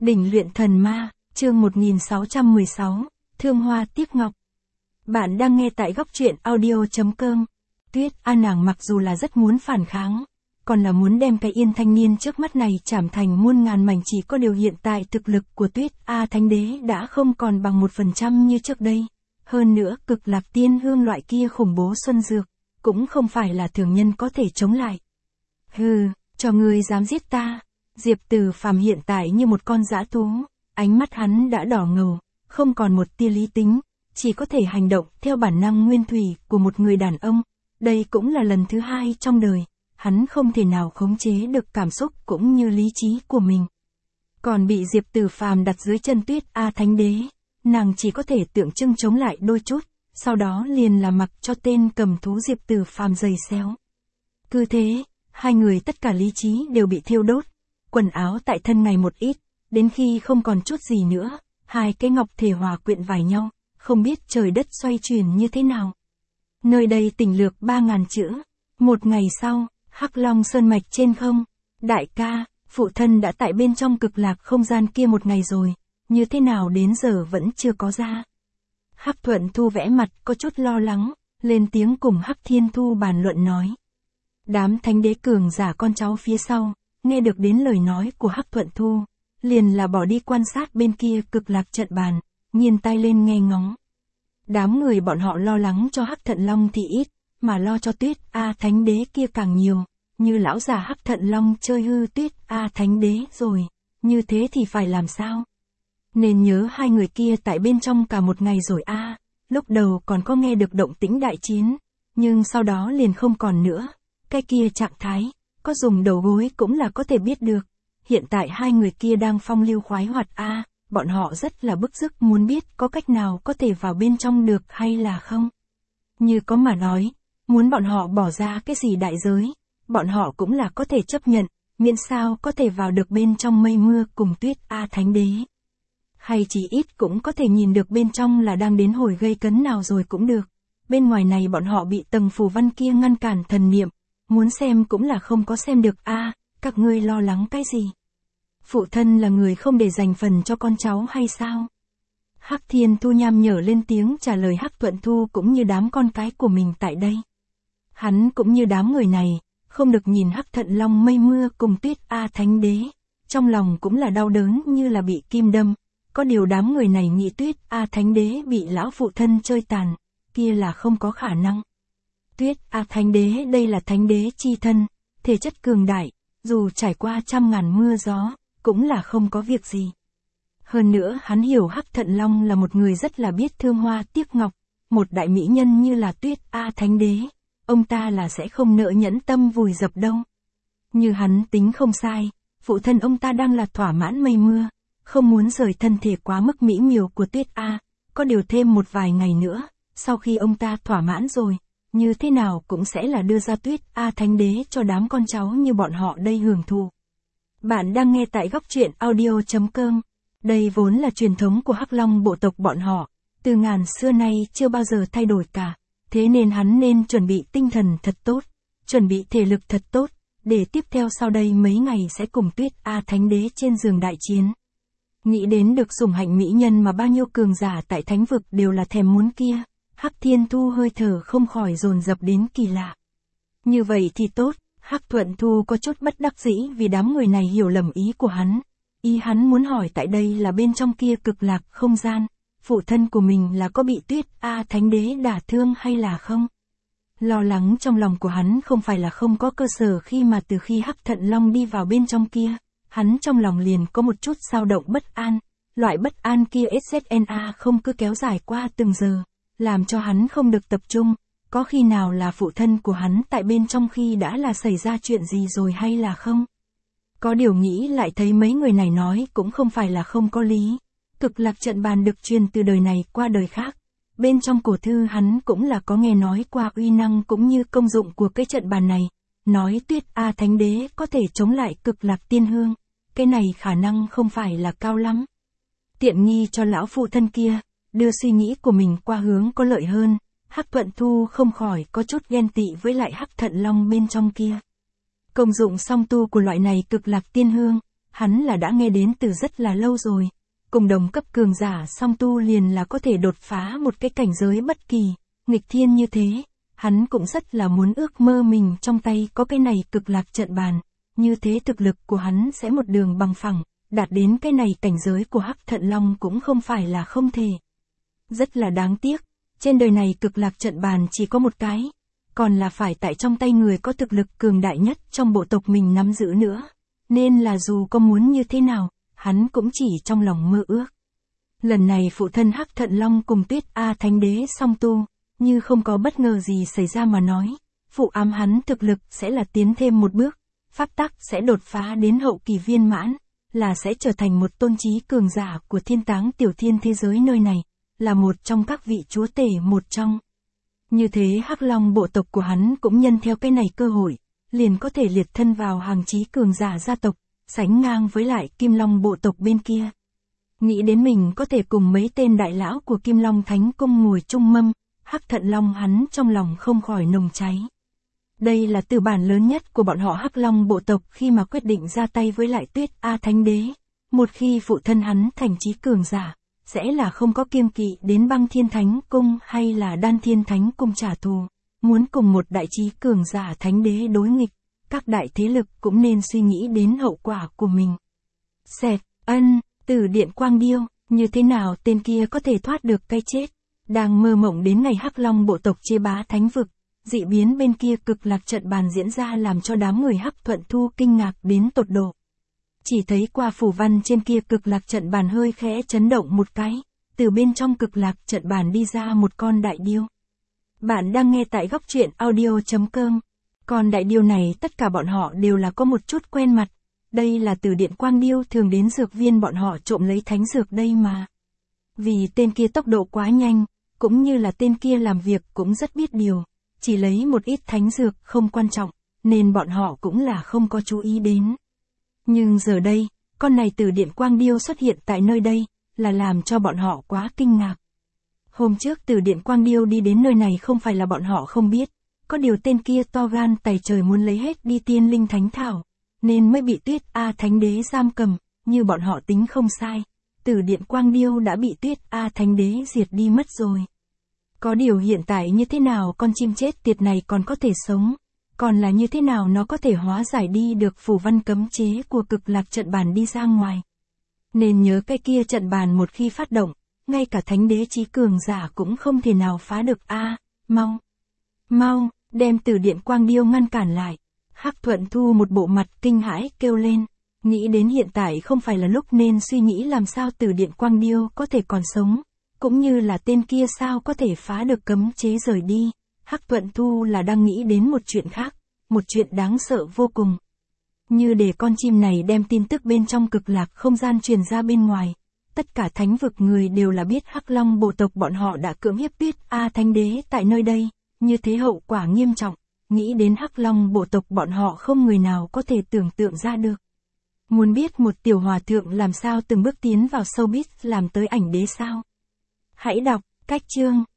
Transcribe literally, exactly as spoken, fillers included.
Đỉnh luyện thần ma, chương một nghìn sáu trăm mười sáu, Thương Hoa Tiếc Ngọc. Bạn đang nghe tại góc truyện audio chấm com. Tuyết A nàng mặc dù là rất muốn phản kháng, còn là muốn đem cái Yên thanh niên trước mắt này chảm thành muôn ngàn mảnh, chỉ có điều hiện tại thực lực của Tuyết A Thánh Đế đã không còn bằng một phần trăm như trước đây. Hơn nữa Cực Lạc Tiên Hương loại kia khủng bố xuân dược, cũng không phải là thường nhân có thể chống lại. Hừ, cho ngươi dám giết ta. Diệp Từ Phàm hiện tại như một con dã thú, ánh mắt hắn đã đỏ ngầu, không còn một tia lý tính, chỉ có thể hành động theo bản năng nguyên thủy của một người đàn ông. Đây cũng là lần thứ hai trong đời, hắn không thể nào khống chế được cảm xúc cũng như lý trí của mình. Còn bị Diệp Từ Phàm đặt dưới chân Tuyết A Thánh Đế, nàng chỉ có thể tượng trưng chống lại đôi chút, sau đó liền là mặc cho tên cầm thú Diệp Từ Phàm giày xéo. Cứ thế, hai người tất cả lý trí đều bị thiêu đốt. Quần áo tại thân ngày một ít, đến khi không còn chút gì nữa, hai cái ngọc thể hòa quyện vào nhau, không biết trời đất xoay chuyển như thế nào. Nơi đây tình lược ba ngàn chữ. Một ngày sau, Hắc Long Sơn Mạch trên không. Đại ca, phụ thân đã tại bên trong cực lạc không gian kia một ngày rồi, như thế nào đến giờ vẫn chưa có ra. Hắc Thuận Thu vẽ mặt có chút lo lắng, lên tiếng cùng Hắc Thiên Thu bàn luận nói. Đám thánh đế cường giả con cháu phía sau, nghe được đến lời nói của Hắc Thuận Thu, liền là bỏ đi quan sát bên kia cực lạc trận bàn, nghiêng tai lên nghe ngóng. Đám người bọn họ lo lắng cho Hắc Thận Long thì ít, mà lo cho Tuyết A Thánh Đế kia càng nhiều, như lão già Hắc Thận Long chơi hư Tuyết A Thánh Đế rồi, như thế thì phải làm sao? Nên nhớ hai người kia tại bên trong cả một ngày rồi a, à, lúc đầu còn có nghe được động tĩnh đại chiến, nhưng sau đó liền không còn nữa, cái kia trạng thái, có dùng đầu gối cũng là có thể biết được. Hiện tại hai người kia đang phong lưu khoái hoạt a, à, bọn họ rất là bức rứt muốn biết có cách nào có thể vào bên trong được hay là không. Như có mà nói, muốn bọn họ bỏ ra cái gì đại giới, bọn họ cũng là có thể chấp nhận, miễn sao có thể vào được bên trong mây mưa cùng Tuyết A Thánh Đế. Hay chỉ ít cũng có thể nhìn được bên trong là đang đến hồi gây cấn nào rồi cũng được. Bên ngoài này bọn họ bị tầng phù văn kia ngăn cản thần niệm, muốn xem cũng là không có xem được a, à, các ngươi lo lắng cái gì? Phụ thân là người không để dành phần cho con cháu hay sao? Hắc Thiên Thu nham nhở lên tiếng trả lời Hắc Thuận Thu cũng như đám con cái của mình tại đây. Hắn cũng như đám người này, không được nhìn Hắc Thận Long mây mưa cùng Tuyết A Thánh Đế, trong lòng cũng là đau đớn như là bị kim đâm. Có điều đám người này nghĩ Tuyết A Thánh Đế bị lão phụ thân chơi tàn, kia là không có khả năng. Tuyết A Thánh Đế đây là Thánh Đế chi thân, thể chất cường đại, dù trải qua trăm ngàn mưa gió, cũng là không có việc gì. Hơn nữa hắn hiểu Hắc Thận Long là một người rất là biết thương hoa tiếc ngọc, một đại mỹ nhân như là Tuyết A Thánh Đế, ông ta là sẽ không nỡ nhẫn tâm vùi dập đâu. Như hắn tính không sai, phụ thân ông ta đang là thỏa mãn mây mưa, không muốn rời thân thể quá mức mỹ miều của Tuyết A, có điều thêm một vài ngày nữa, sau khi ông ta thỏa mãn rồi, như thế nào cũng sẽ là đưa ra Tuyết A Thánh Đế cho đám con cháu như bọn họ đây hưởng thụ. Bạn đang nghe tại góc truyện audio chấm com. Đây vốn là truyền thống của Hắc Long bộ tộc bọn họ, từ ngàn xưa nay chưa bao giờ thay đổi cả, thế nên hắn nên chuẩn bị tinh thần thật tốt, chuẩn bị thể lực thật tốt, để tiếp theo sau đây mấy ngày sẽ cùng Tuyết A Thánh Đế trên giường đại chiến. Nghĩ đến được sủng hạnh mỹ nhân mà bao nhiêu cường giả tại thánh vực đều là thèm muốn kia, Hắc Thiên Thu hơi thở không khỏi dồn dập đến kỳ lạ. Như vậy thì tốt, Hắc Thuận Thu có chút bất đắc dĩ vì đám người này hiểu lầm ý của hắn. Ý hắn muốn hỏi tại đây là bên trong kia cực lạc không gian, phụ thân của mình là có bị Tuyết A Thánh Đế đả thương hay là không? Lo lắng trong lòng của hắn không phải là không có cơ sở khi mà từ khi Hắc Thận Long đi vào bên trong kia, hắn trong lòng liền có một chút dao động bất an, loại bất an kia ét zét en a không cứ kéo dài qua từng giờ, làm cho hắn không được tập trung, có khi nào là phụ thân của hắn tại bên trong khi đã là xảy ra chuyện gì rồi hay là không? Có điều nghĩ lại thấy mấy người này nói cũng không phải là không có lý, cực lạc trận bàn được truyền từ đời này qua đời khác, bên trong cổ thư hắn cũng là có nghe nói qua uy năng cũng như công dụng của cái trận bàn này, nói Tuyết A Thánh Đế có thể chống lại cực lạc tiên hương. Cái này khả năng không phải là cao lắm. Tiện nghi cho lão phụ thân kia, đưa suy nghĩ của mình qua hướng có lợi hơn, Hắc Thuận Thu không khỏi có chút ghen tị với lại Hắc Thận Long bên trong kia. Công dụng song tu của loại này cực lạc tiên hương, hắn là đã nghe đến từ rất là lâu rồi. Cùng đồng cấp cường giả song tu liền là có thể đột phá một cái cảnh giới bất kỳ, nghịch thiên như thế. Hắn cũng rất là muốn ước mơ mình trong tay có cái này cực lạc trận bàn, như thế thực lực của hắn sẽ một đường bằng phẳng, đạt đến cái này cảnh giới của Hắc Thận Long cũng không phải là không thể. Rất là đáng tiếc, trên đời này cực lạc trận bàn chỉ có một cái, còn là phải tại trong tay người có thực lực cường đại nhất trong bộ tộc mình nắm giữ nữa, nên là dù có muốn như thế nào, hắn cũng chỉ trong lòng mơ ước. Lần này phụ thân Hắc Thận Long cùng Tuyết A Thánh Đế song tu, như không có bất ngờ gì xảy ra mà nói, phụ ám hắn thực lực sẽ là tiến thêm một bước, pháp tắc sẽ đột phá đến hậu kỳ viên mãn, là sẽ trở thành một tôn chí cường giả của thiên táng tiểu thiên thế giới nơi này, là một trong các vị chúa tể một trong. Như thế Hắc Long bộ tộc của hắn cũng nhân theo cái này cơ hội, liền có thể liệt thân vào hàng chí cường giả gia tộc, sánh ngang với lại Kim Long bộ tộc bên kia. Nghĩ đến mình có thể cùng mấy tên đại lão của Kim Long Thánh Cung ngồi chung mâm, Hắc Thận Long hắn trong lòng không khỏi nồng cháy. Đây là tư bản lớn nhất của bọn họ Hắc Long bộ tộc khi mà quyết định ra tay với lại Tuyết A Thánh Đế. Một khi phụ thân hắn thành chí cường giả, sẽ là không có kiêng kỵ đến Băng Thiên Thánh Cung hay là Đan Thiên Thánh Cung trả thù. Muốn cùng một đại chí cường giả Thánh Đế đối nghịch, các đại thế lực cũng nên suy nghĩ đến hậu quả của mình. Xẹt, ân, Tử Điện Quang Điêu, như thế nào tên kia có thể thoát được cái chết? Đang mơ mộng đến ngày Hắc Long bộ tộc chia bá thánh vực, dị biến bên kia cực lạc trận bàn diễn ra làm cho đám người Hắc Thuận Thu kinh ngạc đến tột độ. Chỉ thấy qua phủ văn trên kia cực lạc trận bàn hơi khẽ chấn động một cái, từ bên trong cực lạc trận bàn đi ra một con đại điêu. Bạn đang nghe tại góc truyện audio chấm com. Con đại điêu này tất cả bọn họ đều là có một chút quen mặt. Đây là Tử Điện Quang Điêu thường đến dược viên bọn họ trộm lấy thánh dược đây mà. Vì tên kia tốc độ quá nhanh, cũng như là tên kia làm việc cũng rất biết điều, chỉ lấy một ít thánh dược không quan trọng, nên bọn họ cũng là không có chú ý đến. Nhưng giờ đây, con này Tử Điện Quang Điêu xuất hiện tại nơi đây, là làm cho bọn họ quá kinh ngạc. Hôm trước Tử Điện Quang Điêu đi đến nơi này không phải là bọn họ không biết, có điều tên kia to gan tày trời muốn lấy hết đi tiên linh thánh thảo, nên mới bị Tuyết A Thánh Đế giam cầm, như bọn họ tính không sai. Tử Điện Quang Điêu đã bị Tuyết A Thánh Đế diệt đi mất rồi. Có điều hiện tại như thế nào con chim chết tiệt này còn có thể sống, còn là như thế nào nó có thể hóa giải đi được phù văn cấm chế của cực lạc trận bàn đi ra ngoài. Nên nhớ cái kia trận bàn một khi phát động, ngay cả Thánh Đế chí cường giả cũng không thể nào phá được a. À, mau, mau, đem Tử Điện Quang Điêu ngăn cản lại. Hắc Thuận Thu một bộ mặt kinh hãi kêu lên, nghĩ đến hiện tại không phải là lúc nên suy nghĩ làm sao Tử Điện Quang Điêu có thể còn sống, cũng như là tên kia sao có thể phá được cấm chế rời đi. Hắc Thuận Thu là đang nghĩ đến một chuyện khác, một chuyện đáng sợ vô cùng. Như để con chim này đem tin tức bên trong cực lạc không gian truyền ra bên ngoài, tất cả thánh vực người đều là biết Hắc Long bộ tộc bọn họ đã cưỡng hiếp Tuyết A Thánh Đế tại nơi đây, như thế hậu quả nghiêm trọng, nghĩ đến Hắc Long bộ tộc bọn họ không người nào có thể tưởng tượng ra được. Muốn biết một tiểu hòa thượng làm sao từng bước tiến vào showbiz làm tới ảnh đế sao? Hãy đọc cách chương